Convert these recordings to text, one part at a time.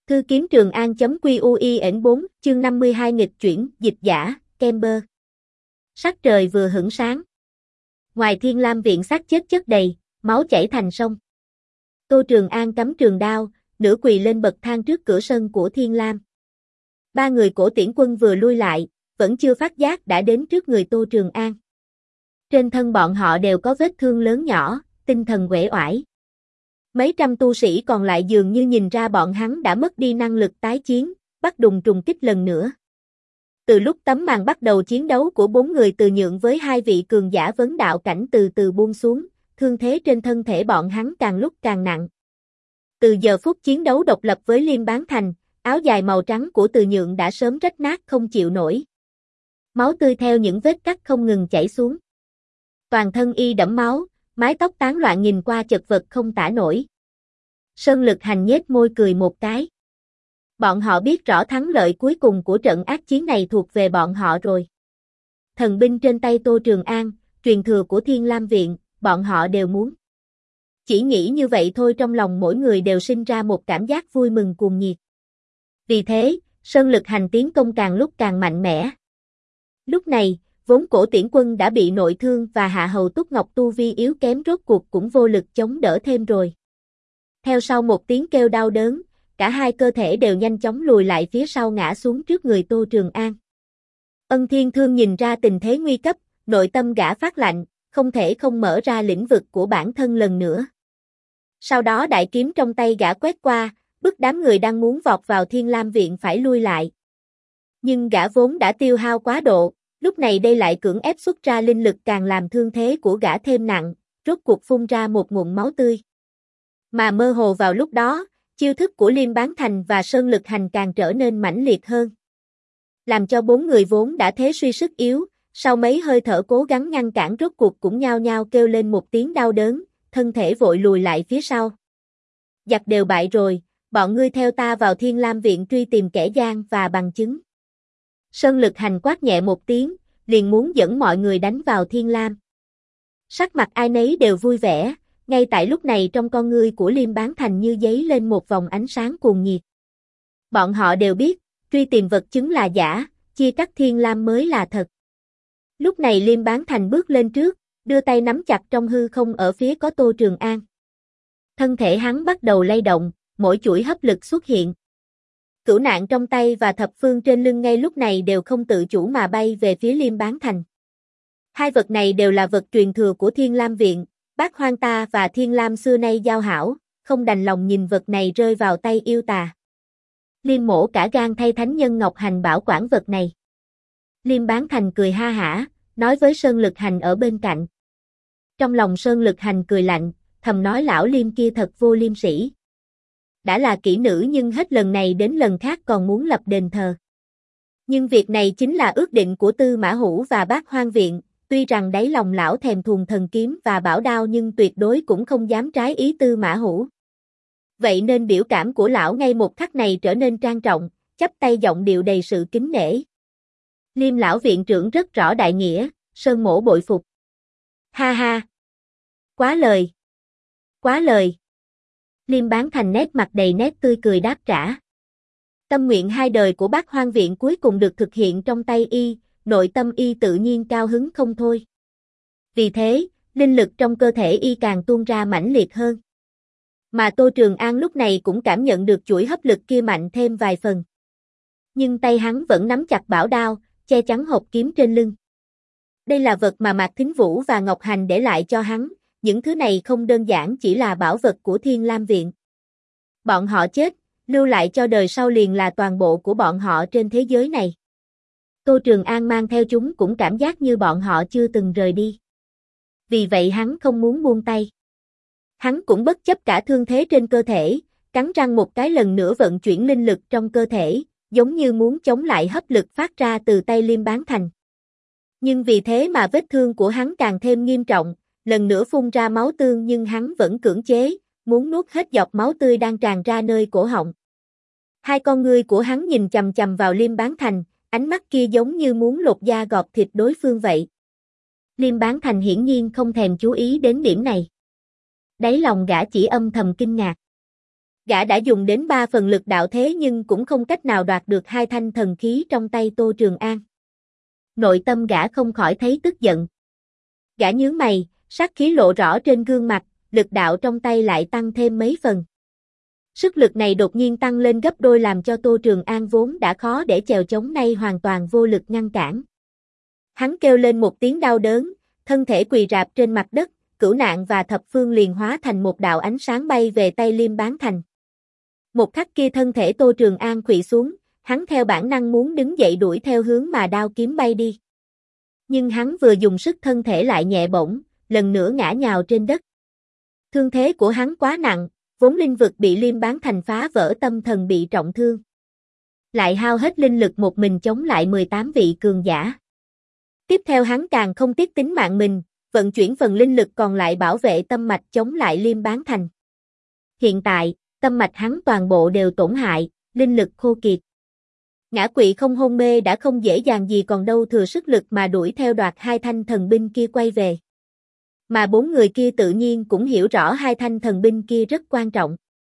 Cư kiếm Trường An.QUIN4, chương 52 nghịch chuyển, dịch giả, Kemper. Sắc trời vừa hửng sáng. Ngoài Thiên Lam viện xác chết chất đầy, máu chảy thành sông. Tô Trường An cắm trường đao, nửa quỳ lên bậc thang trước cửa sân của Thiên Lam. Ba người Cổ Tiễn Quân vừa lui lại, vẫn chưa phát giác đã đến trước người Tô Trường An. Trên thân bọn họ đều có vết thương lớn nhỏ, tinh thần uể oải. Mấy trăm tu sĩ còn lại dường như nhìn ra bọn hắn đã mất đi năng lực tái chiến, bắt đùng trùng kích lần nữa. Từ lúc tấm màn bắt đầu chiến đấu của bốn người Từ Nhượng với hai vị cường giả vấn đạo cảnh từ từ buông xuống, thương thế trên thân thể bọn hắn càng lúc càng nặng. Từ giờ phút chiến đấu độc lập với Liêm Bán Thành, áo dài màu trắng của Từ Nhượng đã sớm rách nát không chịu nổi. Máu tươi theo những vết cắt không ngừng chảy xuống. Toàn thân y đẫm máu, mái tóc tán loạn nhìn qua chật vật không tả nổi. Sơn Lực Hành nhếch môi cười một cái. Bọn họ biết rõ thắng lợi cuối cùng của trận ác chiến này thuộc về bọn họ rồi. Thần binh trên tay Tô Trường An, truyền thừa của Thiên Lam Viện, bọn họ đều muốn. Chỉ nghĩ như vậy thôi trong lòng mỗi người đều sinh ra một cảm giác vui mừng cuồng nhiệt. Vì thế, Sơn Lực Hành tiến công càng lúc càng mạnh mẽ. Lúc này, vốn Cổ Tiễn Quân đã bị nội thương và Hạ Hầu Túc Ngọc tu vi yếu kém rốt cuộc cũng vô lực chống đỡ thêm rồi. Theo sau một tiếng kêu đau đớn, cả hai cơ thể đều nhanh chóng lùi lại phía sau ngã xuống trước người Tô Trường An. Ân Thiên Thương nhìn ra tình thế nguy cấp, nội tâm gã phát lạnh, không thể không mở ra lĩnh vực của bản thân lần nữa. Sau đó đại kiếm trong tay gã quét qua, bức đám người đang muốn vọt vào Thiên Lam Viện phải lui lại. Nhưng gã vốn đã tiêu hao quá độ, lúc này đây lại cưỡng ép xuất ra linh lực càng làm thương thế của gã thêm nặng, rốt cuộc phun ra một nguồn máu tươi. Mà mơ hồ vào lúc đó, chiêu thức của Liêm Bán Thành và Sơn Lực Hành càng trở nên mãnh liệt hơn. Làm cho bốn người vốn đã thế suy sức yếu, sau mấy hơi thở cố gắng ngăn cản rốt cuộc cũng nhao nhao kêu lên một tiếng đau đớn, thân thể vội lùi lại phía sau. Giặc đều bại rồi, bọn ngươi theo ta vào Thiên Lam Viện truy tìm kẻ gian và bằng chứng. Sơn Lực Hành quát nhẹ một tiếng, liền muốn dẫn mọi người đánh vào Thiên Lam. Sắc mặt ai nấy đều vui vẻ, ngay tại lúc này trong con ngươi của Liêm Bán Thành như giấy lên một vòng ánh sáng cuồng nhiệt. Bọn họ đều biết, truy tìm vật chứng là giả, chia cắt Thiên Lam mới là thật. Lúc này Liêm Bán Thành bước lên trước, đưa tay nắm chặt trong hư không ở phía có Tô Trường An. Thân thể hắn bắt đầu lay động, mỗi chuỗi hấp lực xuất hiện. Cửu nạn trong tay và thập phương trên lưng ngay lúc này đều không tự chủ mà bay về phía Liêm Bán Thành. Hai vật này đều là vật truyền thừa của Thiên Lam Viện, Bác Hoang ta và Thiên Lam xưa nay giao hảo, không đành lòng nhìn vật này rơi vào tay yêu tà. Liêm mổ cả gan thay thánh nhân Ngọc Hành bảo quản vật này. Liêm Bán Thành cười ha hả, nói với Sơn Lực Hành ở bên cạnh. Trong lòng Sơn Lực Hành cười lạnh, thầm nói lão Liêm kia thật vô liêm sỉ. Đã là kỹ nữ nhưng hết lần này đến lần khác còn muốn lập đền thờ. Nhưng việc này chính là ước định của Tư Mã Hữu và Bác Hoang Viện, tuy rằng đáy lòng lão thèm thuồng thần kiếm và bảo đao nhưng tuyệt đối cũng không dám trái ý Tư Mã Hữu. Vậy nên biểu cảm của lão ngay một khắc này trở nên trang trọng, chắp tay giọng điệu đầy sự kính nể. Liêm lão viện trưởng rất rõ đại nghĩa, Sơn mổ bội phục. Ha ha! Quá lời! Quá lời! Liêm Bán Thành nét mặt đầy nét tươi cười đáp trả. Tâm nguyện hai đời của Bác Hoang Viện cuối cùng được thực hiện trong tay y, nội tâm y tự nhiên cao hứng không thôi. Vì thế, linh lực trong cơ thể y càng tuôn ra mãnh liệt hơn. Mà Tô Trường An lúc này cũng cảm nhận được chuỗi hấp lực kia mạnh thêm vài phần. Nhưng tay hắn vẫn nắm chặt bảo đao, che chắn hộp kiếm trên lưng. Đây là vật mà Mạc Thính Vũ và Ngọc Hành để lại cho hắn, những thứ này không đơn giản chỉ là bảo vật của Thiên Lam Viện. Bọn họ chết, lưu lại cho đời sau liền là toàn bộ của bọn họ trên thế giới này. Tô Trường An mang theo chúng cũng cảm giác như bọn họ chưa từng rời đi. Vì vậy hắn không muốn buông tay. Hắn cũng bất chấp cả thương thế trên cơ thể, cắn răng một cái lần nữa vận chuyển linh lực trong cơ thể, giống như muốn chống lại hấp lực phát ra từ tay Liêm Bán Thành. Nhưng vì thế mà vết thương của hắn càng thêm nghiêm trọng, lần nữa phun ra máu tương nhưng hắn vẫn cưỡng chế, muốn nuốt hết giọt máu tươi đang tràn ra nơi cổ họng. Hai con ngươi của hắn nhìn chằm chằm vào Liêm Bán Thành, ánh mắt kia giống như muốn lột da gọt thịt đối phương vậy. Liêm Bán Thành hiển nhiên không thèm chú ý đến điểm này. Đáy lòng gã chỉ âm thầm kinh ngạc. Gã đã dùng đến 3 phần lực đạo thế nhưng cũng không cách nào đoạt được hai thanh thần khí trong tay Tô Trường An. Nội tâm gã không khỏi thấy tức giận. Gã nhướng mày, sát khí lộ rõ trên gương mặt, lực đạo trong tay lại tăng thêm mấy phần. Sức lực này đột nhiên tăng lên gấp đôi làm cho Tô Trường An vốn đã khó để chèo chống nay hoàn toàn vô lực ngăn cản. Hắn kêu lên một tiếng đau đớn, thân thể quỳ rạp trên mặt đất, Cửu Nạn và Thập Phương liền hóa thành một đạo ánh sáng bay về tay Liêm Bán Thành. Một khắc kia thân thể Tô Trường An khuỵu xuống, hắn theo bản năng muốn đứng dậy đuổi theo hướng mà đao kiếm bay đi. Nhưng hắn vừa dùng sức thân thể lại nhẹ bổng, lần nữa ngã nhào trên đất. Thương thế của hắn quá nặng, vốn linh vực bị Liêm Bán Thành phá vỡ tâm thần bị trọng thương. Lại hao hết linh lực một mình chống lại 18 vị cường giả. Tiếp theo hắn càng không tiếc tính mạng mình, vận chuyển phần linh lực còn lại bảo vệ tâm mạch chống lại Liêm Bán Thành. Hiện tại, tâm mạch hắn toàn bộ đều tổn hại, linh lực khô kiệt. Ngã quỵ không hôn mê đã không dễ dàng gì còn đâu thừa sức lực mà đuổi theo đoạt hai thanh thần binh kia quay về. Mà 4 người kia tự nhiên cũng hiểu rõ hai thanh thần binh kia rất quan trọng.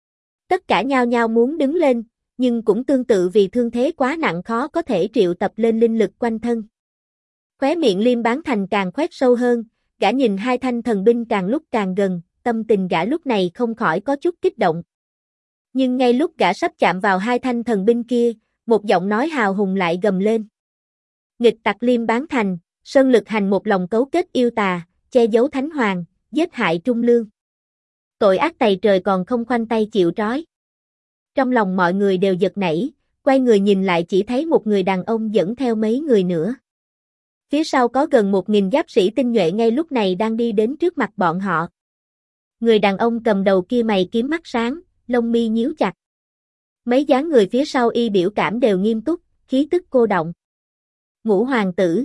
Tất cả nhao nhao muốn đứng lên, nhưng cũng tương tự vì thương thế quá nặng khó có thể triệu tập lên linh lực quanh thân. Khóe miệng Liêm Bán Thành càng khoét sâu hơn, gã nhìn hai thanh thần binh càng lúc càng gần, tâm tình gã lúc này không khỏi có chút kích động. Nhưng ngay lúc gã sắp chạm vào hai thanh thần binh kia, một giọng nói hào hùng lại gầm lên. Nghịch tặc Liêm Bán Thành, Sơn Lực Hành một lòng cấu kết yêu tà, che giấu Thánh Hoàng, giết hại Trung Lương. Tội ác tày trời còn không khoanh tay chịu trói. Trong lòng mọi người đều giật nảy, quay người nhìn lại chỉ thấy một người đàn ông dẫn theo mấy người nữa. Phía sau có gần 1000 giáp sĩ tinh nhuệ ngay lúc này đang đi đến trước mặt bọn họ. Người đàn ông cầm đầu kia mày kiếm mắt sáng, lông mi nhíu chặt. Mấy dáng người phía sau y biểu cảm đều nghiêm túc, khí tức cô động. Ngũ hoàng tử.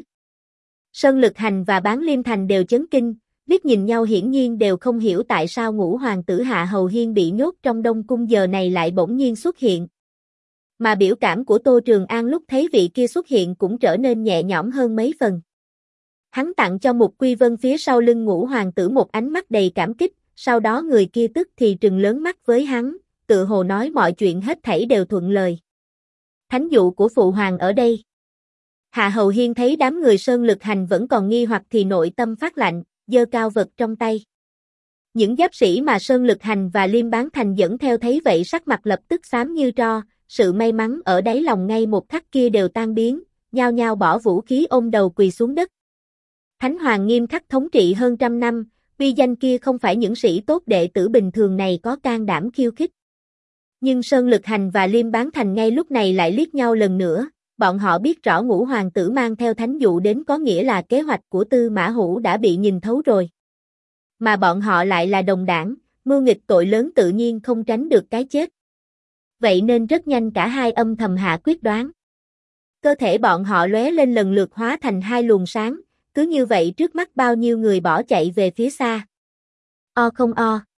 Sơn Lực Hành và Bán Liêm Thành đều chấn kinh, liếc nhìn nhau hiển nhiên đều không hiểu tại sao ngũ hoàng tử Hạ Hầu Hiên bị nhốt trong Đông Cung giờ này lại bỗng nhiên xuất hiện. Mà biểu cảm của Tô Trường An lúc thấy vị kia xuất hiện cũng trở nên nhẹ nhõm hơn mấy phần. Hắn tặng cho Mục Quy Vân phía sau lưng ngũ hoàng tử một ánh mắt đầy cảm kích, sau đó người kia tức thì trừng lớn mắt với hắn, tự hồ nói mọi chuyện hết thảy đều thuận lời. Thánh dụ của phụ hoàng ở đây. Hạ Hầu Hiên thấy đám người Sơn Lực Hành vẫn còn nghi hoặc thì nội tâm phát lạnh, giơ cao vật trong tay. Những giáp sĩ mà Sơn Lực Hành và Liêm Bán Thành dẫn theo thấy vậy sắc mặt lập tức xám như tro, sự may mắn ở đáy lòng ngay một khắc kia đều tan biến, nhao nhao bỏ vũ khí ôm đầu quỳ xuống đất. Thánh Hoàng nghiêm khắc thống trị hơn 100 năm, uy danh kia không phải những sĩ tốt đệ tử bình thường này có can đảm khiêu khích. Nhưng Sơn Lực Hành và Liêm Bán Thành ngay lúc này lại liếc nhau lần nữa, bọn họ biết rõ ngũ hoàng tử mang theo thánh dụ đến có nghĩa là kế hoạch của Tư Mã Hữu đã bị nhìn thấu rồi. Mà bọn họ lại là đồng đảng, mưu nghịch tội lớn tự nhiên không tránh được cái chết. Vậy nên rất nhanh cả hai âm thầm hạ quyết đoán. Cơ thể bọn họ lóe lên lần lượt hóa thành hai luồng sáng, cứ như vậy trước mắt bao nhiêu người bỏ chạy về phía xa. O không o.